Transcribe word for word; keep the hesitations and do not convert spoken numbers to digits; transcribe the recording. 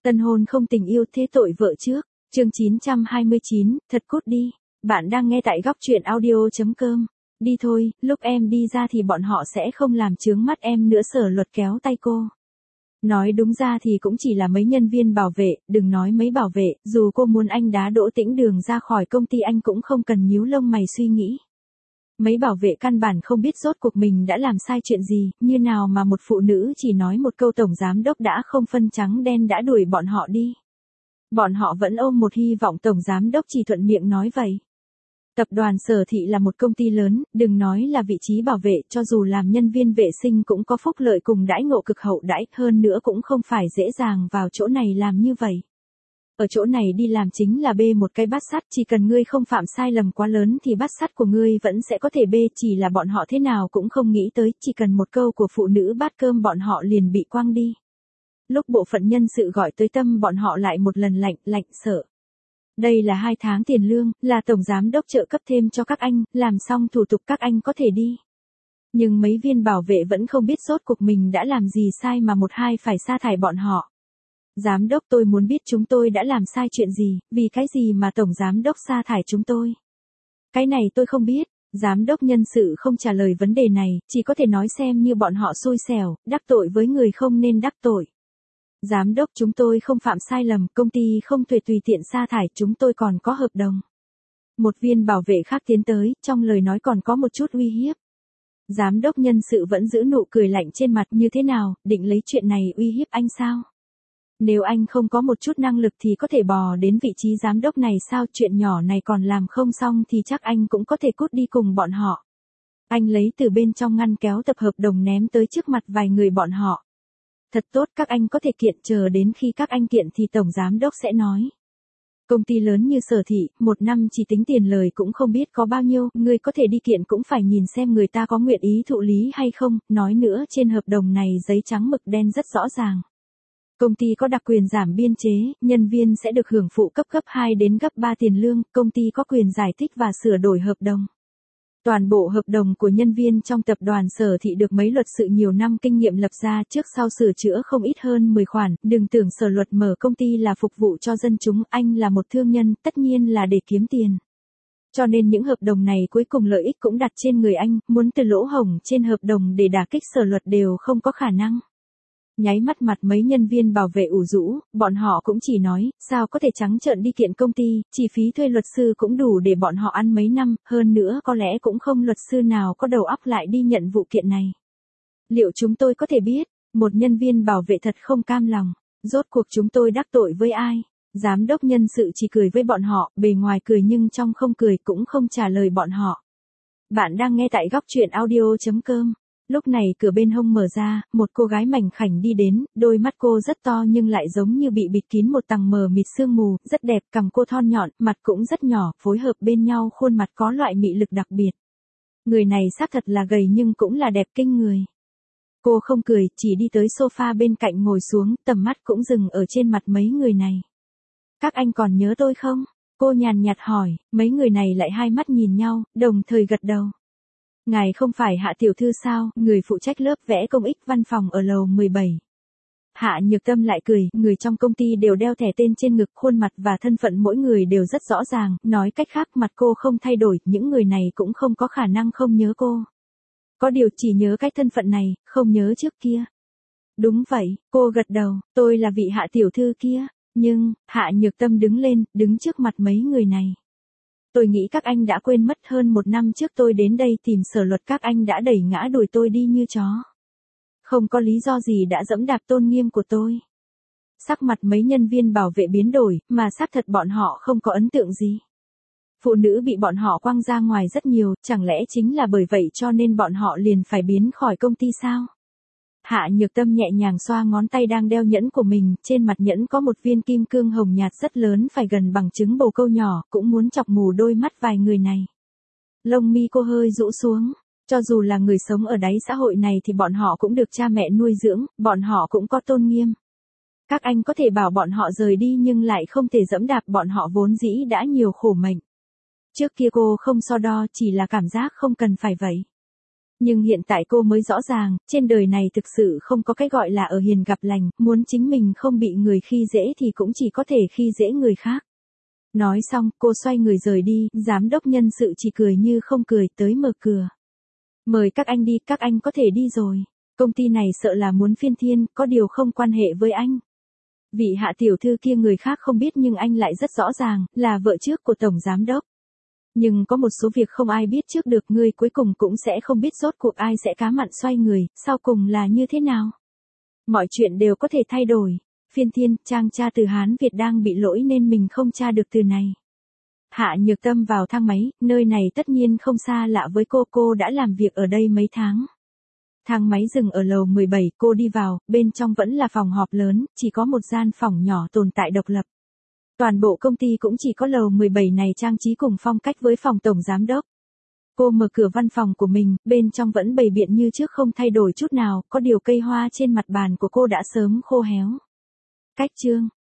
Tân hôn không tình yêu thế tội vợ trước. Chương chín trăm hai mươi chín, thật cút đi. Bạn đang nghe tại góc truyện audio.com. Đi thôi, lúc em đi ra thì bọn họ sẽ không làm chướng mắt em nữa. Sở Luật kéo tay cô. Nói đúng ra thì cũng chỉ là mấy nhân viên bảo vệ, đừng nói mấy bảo vệ, dù cô muốn anh đá Đỗ Tĩnh Đường ra khỏi công ty anh cũng không cần nhíu lông mày suy nghĩ. Mấy bảo vệ căn bản không biết rốt cuộc mình đã làm sai chuyện gì, như nào mà một phụ nữ chỉ nói một câu tổng giám đốc đã không phân trắng đen đã đuổi bọn họ đi. Bọn họ vẫn ôm một hy vọng tổng giám đốc chỉ thuận miệng nói vậy. Tập đoàn Sở Thị là một công ty lớn, đừng nói là vị trí bảo vệ, cho dù làm nhân viên vệ sinh cũng có phúc lợi cùng đãi ngộ cực hậu đãi, hơn nữa cũng không phải dễ dàng vào chỗ này làm như vậy. Ở chỗ này đi làm chính là bê một cái bát sắt, chỉ cần ngươi không phạm sai lầm quá lớn thì bát sắt của ngươi vẫn sẽ có thể bê, chỉ là bọn họ thế nào cũng không nghĩ tới, chỉ cần một câu của phụ nữ bát cơm bọn họ liền bị quăng đi. Lúc bộ phận nhân sự gọi tới tâm bọn họ lại một lần lạnh, lạnh sợ. Đây là hai tháng tiền lương, là tổng giám đốc trợ cấp thêm cho các anh, làm xong thủ tục các anh có thể đi. Nhưng mấy viên bảo vệ vẫn không biết rốt cuộc mình đã làm gì sai mà một hai phải sa thải bọn họ. Giám đốc, tôi muốn biết chúng tôi đã làm sai chuyện gì, vì cái gì mà tổng giám đốc sa thải chúng tôi. Cái này tôi không biết, giám đốc nhân sự không trả lời vấn đề này, chỉ có thể nói xem như bọn họ xui xẻo, đắc tội với người không nên đắc tội. Giám đốc, chúng tôi không phạm sai lầm, công ty không thể tùy tiện sa thải, chúng tôi còn có hợp đồng. Một viên bảo vệ khác tiến tới, trong lời nói còn có một chút uy hiếp. Giám đốc nhân sự vẫn giữ nụ cười lạnh trên mặt, như thế nào, định lấy chuyện này uy hiếp anh sao? Nếu anh không có một chút năng lực thì có thể bò đến vị trí giám đốc này sao? Chuyện nhỏ này còn làm không xong thì chắc anh cũng có thể cút đi cùng bọn họ. Anh lấy từ bên trong ngăn kéo tập hợp đồng ném tới trước mặt vài người bọn họ. Thật tốt, các anh có thể kiện, chờ đến khi các anh kiện thì tổng giám đốc sẽ nói. Công ty lớn như Sở Thị, một năm chỉ tính tiền lời cũng không biết có bao nhiêu, người có thể đi kiện cũng phải nhìn xem người ta có nguyện ý thụ lý hay không, nói nữa trên hợp đồng này giấy trắng mực đen rất rõ ràng. Công ty có đặc quyền giảm biên chế, nhân viên sẽ được hưởng phụ cấp gấp hai đến gấp ba tiền lương, công ty có quyền giải thích và sửa đổi hợp đồng. Toàn bộ hợp đồng của nhân viên trong tập đoàn Sở Thị được mấy luật sự nhiều năm kinh nghiệm lập ra, trước sau sửa chữa không ít hơn mười khoản, đừng tưởng Sở Luật mở công ty là phục vụ cho dân chúng, anh là một thương nhân, tất nhiên là để kiếm tiền. Cho nên những hợp đồng này cuối cùng lợi ích cũng đặt trên người anh, muốn từ lỗ hổng trên hợp đồng để đả kích Sở Luật đều không có khả năng. Nháy mắt mặt mấy nhân viên bảo vệ ủ rũ, bọn họ cũng chỉ nói, sao có thể trắng trợn đi kiện công ty, chi phí thuê luật sư cũng đủ để bọn họ ăn mấy năm, hơn nữa có lẽ cũng không luật sư nào có đầu óc lại đi nhận vụ kiện này. Liệu chúng tôi có thể biết? Một nhân viên bảo vệ thật không cam lòng, rốt cuộc chúng tôi đắc tội với ai? Giám đốc nhân sự chỉ cười với bọn họ, bề ngoài cười nhưng trong không cười, cũng không trả lời bọn họ. Bạn đang nghe tại góc truyện audio.com. Lúc này cửa bên hông mở ra, một cô gái mảnh khảnh đi đến, đôi mắt cô rất to nhưng lại giống như bị bịt kín một tầng mờ mịt sương mù, rất đẹp, cằm cô thon nhọn, mặt cũng rất nhỏ, phối hợp bên nhau khuôn mặt có loại mị lực đặc biệt. Người này xác thật là gầy nhưng cũng là đẹp kinh người. Cô không cười, chỉ đi tới sofa bên cạnh ngồi xuống, tầm mắt cũng dừng ở trên mặt mấy người này. Các anh còn nhớ tôi không? Cô nhàn nhạt hỏi, mấy người này lại hai mắt nhìn nhau, đồng thời gật đầu. Ngài không phải Hạ tiểu thư sao, người phụ trách lớp vẽ công ích văn phòng ở lầu mười bảy. Hạ Nhược Tâm lại cười, người trong công ty đều đeo thẻ tên trên ngực, khuôn mặt và thân phận mỗi người đều rất rõ ràng, nói cách khác mặt cô không thay đổi, những người này cũng không có khả năng không nhớ cô. Có điều chỉ nhớ cái thân phận này, không nhớ trước kia. Đúng vậy, cô gật đầu, tôi là vị Hạ tiểu thư kia, nhưng, Hạ Nhược Tâm đứng lên, đứng trước mặt mấy người này. Tôi nghĩ các anh đã quên mất hơn một năm trước tôi đến đây tìm Sở Luật, các anh đã đẩy ngã đuổi tôi đi như chó. Không có lý do gì đã dẫm đạp tôn nghiêm của tôi. Sắc mặt mấy nhân viên bảo vệ biến đổi, mà xác thật bọn họ không có ấn tượng gì. Phụ nữ bị bọn họ quăng ra ngoài rất nhiều, chẳng lẽ chính là bởi vậy cho nên bọn họ liền phải biến khỏi công ty sao? Hạ Nhược Tâm nhẹ nhàng xoa ngón tay đang đeo nhẫn của mình, trên mặt nhẫn có một viên kim cương hồng nhạt rất lớn phải gần bằng trứng bồ câu nhỏ, cũng muốn chọc mù đôi mắt vài người này. Lông mi cô hơi rũ xuống, cho dù là người sống ở đáy xã hội này thì bọn họ cũng được cha mẹ nuôi dưỡng, bọn họ cũng có tôn nghiêm. Các anh có thể bảo bọn họ rời đi nhưng lại không thể dẫm đạp bọn họ vốn dĩ đã nhiều khổ mệnh. Trước kia cô không so đo, chỉ là cảm giác không cần phải vậy. Nhưng hiện tại cô mới rõ ràng, trên đời này thực sự không có cái gọi là ở hiền gặp lành, muốn chính mình không bị người khi dễ thì cũng chỉ có thể khi dễ người khác. Nói xong, cô xoay người rời đi, giám đốc nhân sự chỉ cười như không cười tới mở cửa. Mời các anh đi, các anh có thể đi rồi. Công ty này sợ là muốn phiên thiên, có điều không quan hệ với anh. Vị hạ tiểu thư kia người khác không biết nhưng anh lại rất rõ ràng, là vợ trước của tổng giám đốc. Nhưng có một số việc không ai biết trước được, ngươi cuối cùng cũng sẽ không biết rốt cuộc ai sẽ cá mặn xoay người, sau cùng là như thế nào. Mọi chuyện đều có thể thay đổi. Phiên thiên, trang tra từ Hán Việt đang bị lỗi nên mình không tra được từ này. Hạ Nhược Tâm vào thang máy, nơi này tất nhiên không xa lạ với cô, cô đã làm việc ở đây mấy tháng. Thang máy dừng ở lầu mười bảy, cô đi vào, bên trong vẫn là phòng họp lớn, chỉ có một gian phòng nhỏ tồn tại độc lập. Toàn bộ công ty cũng chỉ có lầu mười bảy này trang trí cùng phong cách với phòng tổng giám đốc. Cô mở cửa văn phòng của mình, bên trong vẫn bày biện như trước không thay đổi chút nào, có điều cây hoa trên mặt bàn của cô đã sớm khô héo. Cách chương